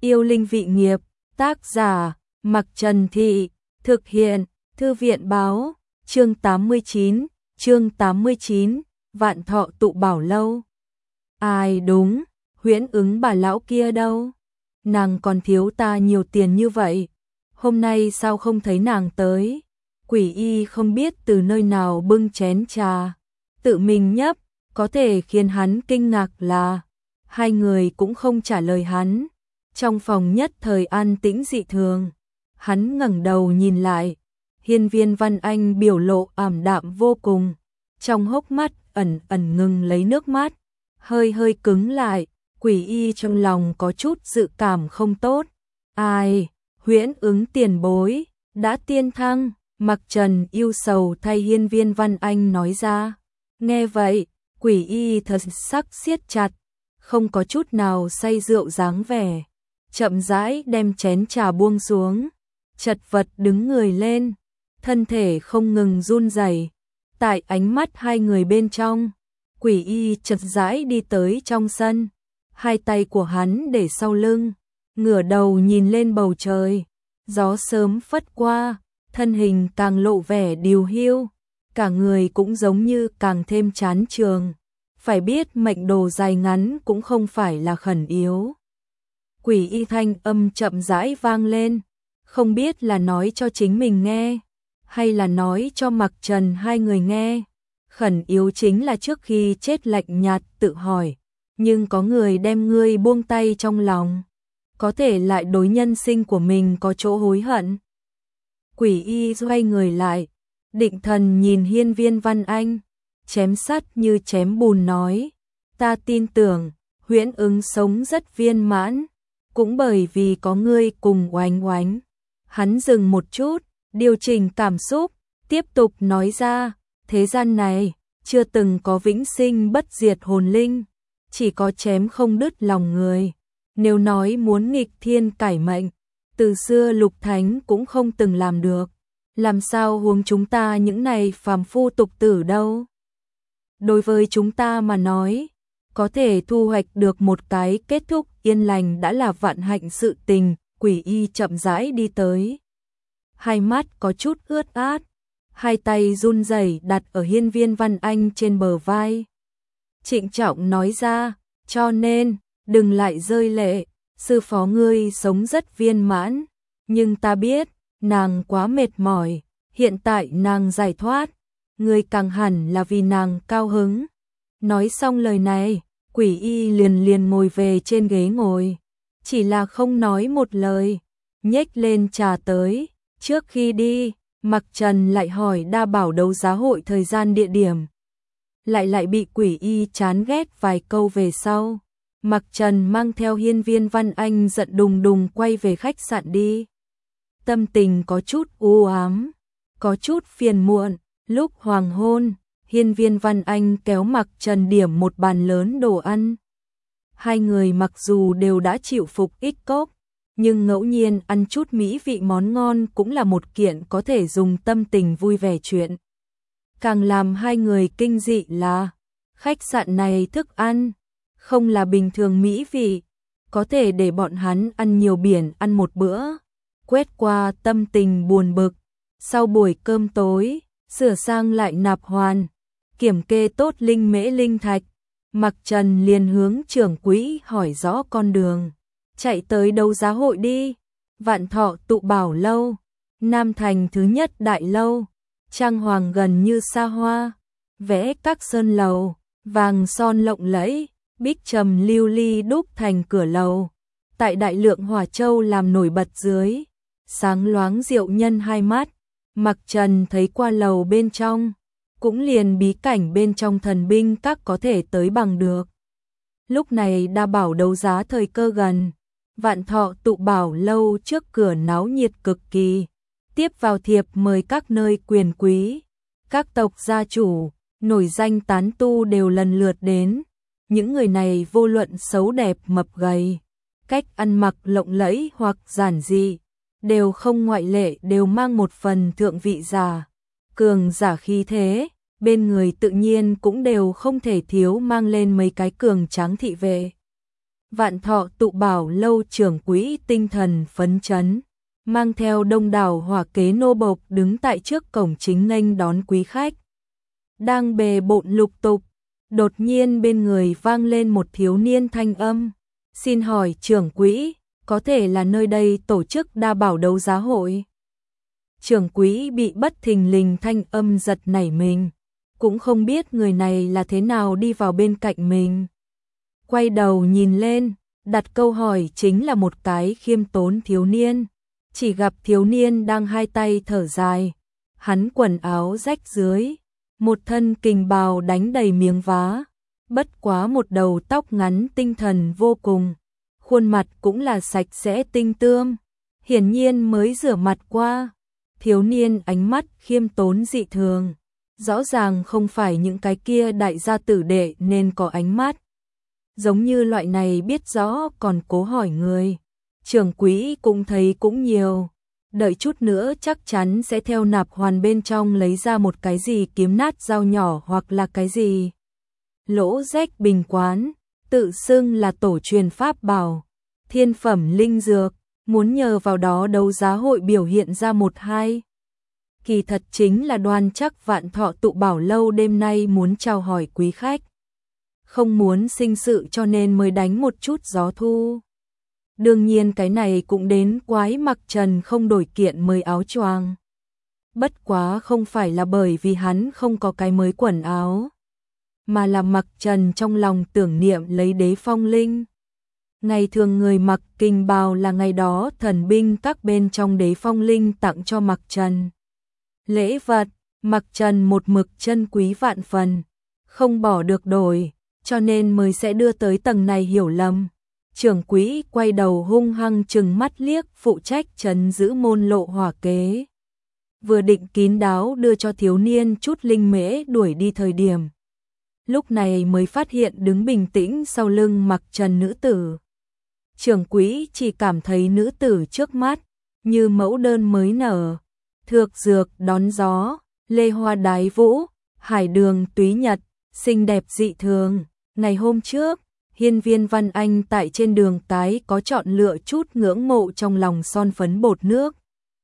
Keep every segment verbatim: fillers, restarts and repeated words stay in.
Yêu linh vị nghiệp, tác giả, Mặc Trần Thị, thực hiện, Thư viện báo, chương tám mươi chín, chương tám mươi chín, vạn thọ tụ bảo lâu. Ai đúng, huyễn ứng bà lão kia đâu? Nàng còn thiếu ta nhiều tiền như vậy, hôm nay sao không thấy nàng tới? Quỷ y không biết từ nơi nào bưng chén trà, tự mình nhấp, có thể khiến hắn kinh ngạc là hai người cũng không trả lời hắn. Trong phòng nhất thời an tĩnh dị thường, hắn ngẩng đầu nhìn lại, Hiên Viên Văn Anh biểu lộ ảm đạm vô cùng, trong hốc mắt ẩn ẩn ngừng lấy nước mắt, hơi hơi cứng lại, quỷ y trong lòng có chút dự cảm không tốt. Ai, huyễn ứng tiền bối, đã tiên thăng, Mặc Trần yêu sầu thay Hiên Viên Văn Anh nói ra. Nghe vậy, quỷ y thật sắc siết chặt, không có chút nào say rượu dáng vẻ, chậm rãi đem chén trà buông xuống, chật vật đứng người lên, thân thể không ngừng run rẩy. Tại ánh mắt hai người bên trong, quỷ y chậm rãi đi tới trong sân, hai tay của hắn để sau lưng, ngửa đầu nhìn lên bầu trời, gió sớm phất qua, thân hình càng lộ vẻ điều hiu, cả người cũng giống như càng thêm chán trường. Phải biết mệnh đồ dài ngắn cũng không phải là khẩn yếu. Quỷ y thanh âm chậm rãi vang lên, không biết là nói cho chính mình nghe, hay là nói cho Mặc Trần hai người nghe. Khẩn yếu chính là trước khi chết lạnh nhạt tự hỏi, nhưng có người đem ngươi buông tay trong lòng, có thể lại đối nhân sinh của mình có chỗ hối hận. Quỷ y xoay người lại, định thần nhìn Hiên Viên Văn Anh, chém sắt như chém bùn nói, ta tin tưởng, huyễn ứng sống rất viên mãn, cũng bởi vì có ngươi cùng oánh oánh. Hắn dừng một chút, điều chỉnh cảm xúc, tiếp tục nói ra, thế gian này, chưa từng có vĩnh sinh bất diệt hồn linh, chỉ có chém không đứt lòng người. Nếu nói muốn nghịch thiên cải mệnh, từ xưa lục thánh cũng không từng làm được, làm sao huống chúng ta những này phàm phu tục tử đâu. Đối với chúng ta mà nói, có thể thu hoạch được một cái kết thúc yên lành đã là vạn hạnh sự tình. Quỷ y chậm rãi đi tới, hai mắt có chút ướt át, hai tay run rẩy đặt ở Hiên Viên Văn Anh trên bờ vai. Trịnh trọng nói ra, cho nên, đừng lại rơi lệ, sư phó ngươi sống rất viên mãn, nhưng ta biết, nàng quá mệt mỏi, hiện tại nàng giải thoát, ngươi càng hẳn là vì nàng cao hứng. Nói xong lời này, quỷ y liền liền ngồi về trên ghế ngồi, chỉ là không nói một lời, nhếch lên trà tới. Trước khi đi, Mặc Trần lại hỏi đa bảo đấu giá hội thời gian địa điểm, lại lại bị quỷ y chán ghét vài câu về sau. Mặc Trần mang theo Hiên Viên Văn Anh giận đùng đùng quay về khách sạn đi. Tâm tình có chút u ám, có chút phiền muộn. Lúc hoàng hôn, Hiên Viên Văn Anh kéo Mặc Trần điểm một bàn lớn đồ ăn. Hai người mặc dù đều đã chịu phục ích cốc, nhưng ngẫu nhiên ăn chút mỹ vị món ngon cũng là một kiện có thể dùng tâm tình vui vẻ chuyện. Càng làm hai người kinh dị là, khách sạn này thức ăn, không là bình thường mỹ vị, có thể để bọn hắn ăn nhiều biển ăn một bữa, quét qua tâm tình buồn bực. Sau buổi cơm tối, sửa sang lại nạp hoàn, kiểm kê tốt linh mễ linh thạch, Mặc Trần liền hướng trưởng quỹ hỏi rõ con đường, chạy tới đấu giá hội đi. Vạn Thọ tụ bảo lâu, Nam Thành thứ nhất đại lâu, trang hoàng gần như xa hoa, vẽ các sơn lầu, vàng son lộng lẫy, bích trầm lưu ly đúc thành cửa lầu, tại đại lượng hỏa châu làm nổi bật dưới, sáng loáng diệu nhân hai mắt. Mặc Trần thấy qua lầu bên trong, cũng liền bí cảnh bên trong thần binh các có thể tới bằng được. Lúc này đa bảo đấu giá thời cơ gần, Vạn Thọ tụ bảo lâu trước cửa náo nhiệt cực kỳ, tiếp vào thiệp mời các nơi quyền quý, các tộc gia chủ, nổi danh tán tu đều lần lượt đến. Những người này vô luận xấu đẹp mập gầy, cách ăn mặc lộng lẫy hoặc giản dị, đều không ngoại lệ đều mang một phần thượng vị giả, cường giả khí thế, bên người tự nhiên cũng đều không thể thiếu mang lên mấy cái cường tráng thị vệ. Vạn Thọ Tụ Bảo Lâu trưởng quỹ tinh thần phấn chấn, mang theo đông đảo hỏa kế nô bộc đứng tại trước cổng chính nghênh đón quý khách. Đang bề bộn lục tục, đột nhiên bên người vang lên một thiếu niên thanh âm. Xin hỏi trưởng quỹ, có thể là nơi đây tổ chức đa bảo đấu giá hội? Trưởng quỹ bị bất thình lình thanh âm giật nảy mình, cũng không biết người này là thế nào đi vào bên cạnh mình. Quay đầu nhìn lên, đặt câu hỏi chính là một cái khiêm tốn thiếu niên. Chỉ gặp thiếu niên đang hai tay thở dài, hắn quần áo rách dưới, một thân kình bào đánh đầy miếng vá, bất quá một đầu tóc ngắn tinh thần vô cùng, khuôn mặt cũng là sạch sẽ tinh tươm, hiển nhiên mới rửa mặt qua. Thiếu niên ánh mắt khiêm tốn dị thường, rõ ràng không phải những cái kia đại gia tử đệ nên có ánh mắt. Giống như loại này biết rõ còn cố hỏi người. Trưởng quỹ cũng thấy cũng nhiều, đợi chút nữa chắc chắn sẽ theo nạp hoàn bên trong lấy ra một cái gì kiếm nát dao nhỏ hoặc là cái gì. Lỗ rách bình quán, tự xưng là tổ truyền pháp bảo, thiên phẩm linh dược, muốn nhờ vào đó đấu giá hội biểu hiện ra một hai. Kỳ thật chính là đoan chắc Vạn Thọ Tụ Bảo Lâu đêm nay muốn chào hỏi quý khách. Không muốn sinh sự cho nên mới đánh một chút gió thu. Đương nhiên cái này cũng đến quái Mặc Trần không đổi kiện mới áo choàng. Bất quá không phải là bởi vì hắn không có cái mới quần áo, mà là Mặc Trần trong lòng tưởng niệm lấy đế phong linh. Ngày thường người mặc kình bào là ngày đó thần binh các bên trong đế phong linh tặng cho Mặc Trần. Lễ vật, Mặc Trần một mực chân quý vạn phần, không bỏ được đổi, cho nên mới sẽ đưa tới tầng này hiểu lầm. Trưởng quỹ quay đầu hung hăng trừng mắt liếc phụ trách trấn giữ môn lộ hỏa kế. Vừa định kín đáo đưa cho thiếu niên chút linh mễ đuổi đi thời điểm. Lúc này mới phát hiện đứng bình tĩnh sau lưng Mặc Trần nữ tử. Trưởng quỹ chỉ cảm thấy nữ tử trước mắt, như mẫu đơn mới nở, thược dược đón gió, lê hoa đái vũ, hải đường túy nhật, xinh đẹp dị thường. Ngày hôm trước, Hiên Viên Văn Anh tại trên đường cái có chọn lựa chút ngưỡng mộ trong lòng son phấn bột nước.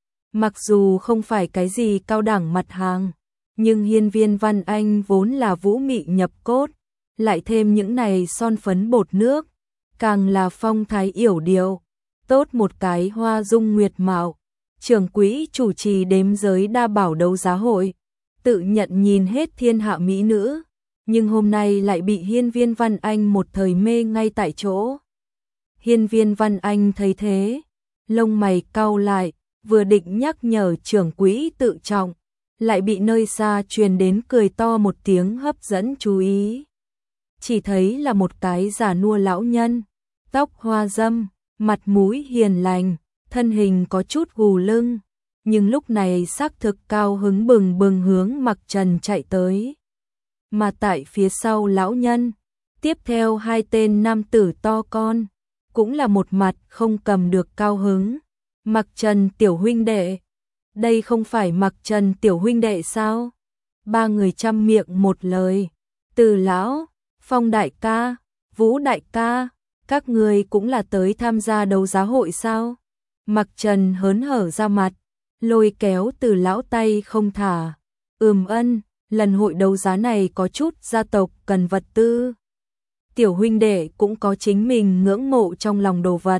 Mặc dù không phải cái gì cao đẳng mặt hàng, nhưng Hiên Viên Văn Anh vốn là vũ mị nhập cốt, lại thêm những này son phấn bột nước, càng là phong thái yểu điệu, tốt một cái hoa dung nguyệt mạo. Trưởng quỹ chủ trì đếm giới đa bảo đấu giá hội, tự nhận nhìn hết thiên hạ mỹ nữ, nhưng hôm nay lại bị Hiên Viên Văn Anh một thời mê ngay tại chỗ. Hiên Viên Văn Anh thấy thế, lông mày cau lại, vừa định nhắc nhở trưởng quỹ tự trọng, lại bị nơi xa truyền đến cười to một tiếng hấp dẫn chú ý. Chỉ thấy là một cái già nua lão nhân, tóc hoa dâm, mặt mũi hiền lành, thân hình có chút gù lưng, nhưng lúc này xác thực cao hứng bừng bừng hướng Mặc Trần chạy tới. Mà tại phía sau lão nhân, tiếp theo hai tên nam tử to con, cũng là một mặt không cầm được cao hứng. Mặc Trần tiểu huynh đệ, đây không phải Mặc Trần tiểu huynh đệ sao? Ba người trăm miệng một lời, Từ lão, Phong đại ca, Vũ đại ca, các người cũng là tới tham gia đấu giá hội sao? Mặc Trần hớn hở ra mặt, lôi kéo Từ lão tay không thả. Ừm ân, lần hội đấu giá này có chút gia tộc cần vật tư. Tiểu huynh đệ cũng có chính mình ngưỡng mộ trong lòng đồ vật.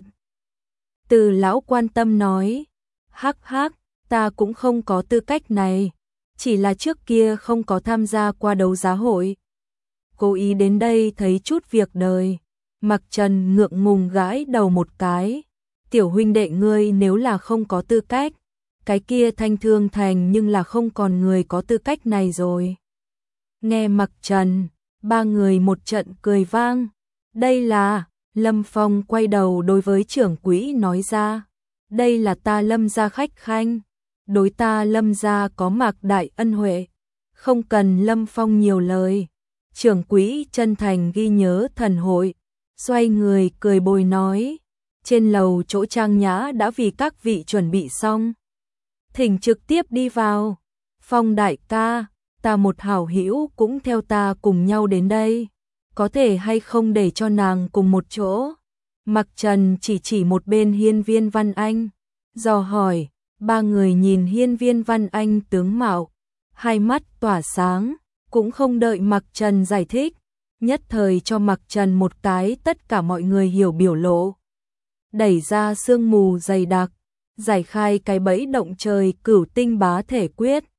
Từ lão quan tâm nói, hắc hắc, ta cũng không có tư cách này, chỉ là trước kia không có tham gia qua đấu giá hội. Cố ý đến đây thấy chút việc đời. Mặc Trần ngượng ngùng gãi đầu một cái. Tiểu huynh đệ ngươi nếu là không có tư cách, cái kia Thanh Thương Thành nhưng là không còn người có tư cách này rồi. Nghe Mặc Trần, ba người một trận cười vang. Đây là, Lâm Phong quay đầu đối với trưởng quỹ nói ra. Đây là ta Lâm gia khách khanh, đối ta Lâm gia có Mạc đại ân huệ, không cần Lâm Phong nhiều lời. Trưởng quỹ chân thành ghi nhớ thần hội, xoay người cười bồi nói, trên lầu chỗ trang nhã đã vì các vị chuẩn bị xong, thỉnh trực tiếp đi vào. Phong đại ca, ta một hảo hữu cũng theo ta cùng nhau đến đây, có thể hay không để cho nàng cùng một chỗ? Mặc Trần chỉ chỉ một bên Hiên Viên Văn Anh, dò hỏi. Ba người nhìn Hiên Viên Văn Anh tướng mạo, hai mắt tỏa sáng, cũng không đợi Mặc Trần giải thích, nhất thời cho Mặc Trần một cái tất cả mọi người hiểu biểu lộ. Đẩy ra sương mù dày đặc, giải khai cái bẫy động trời Cửu Tinh Bá Thể Quyết.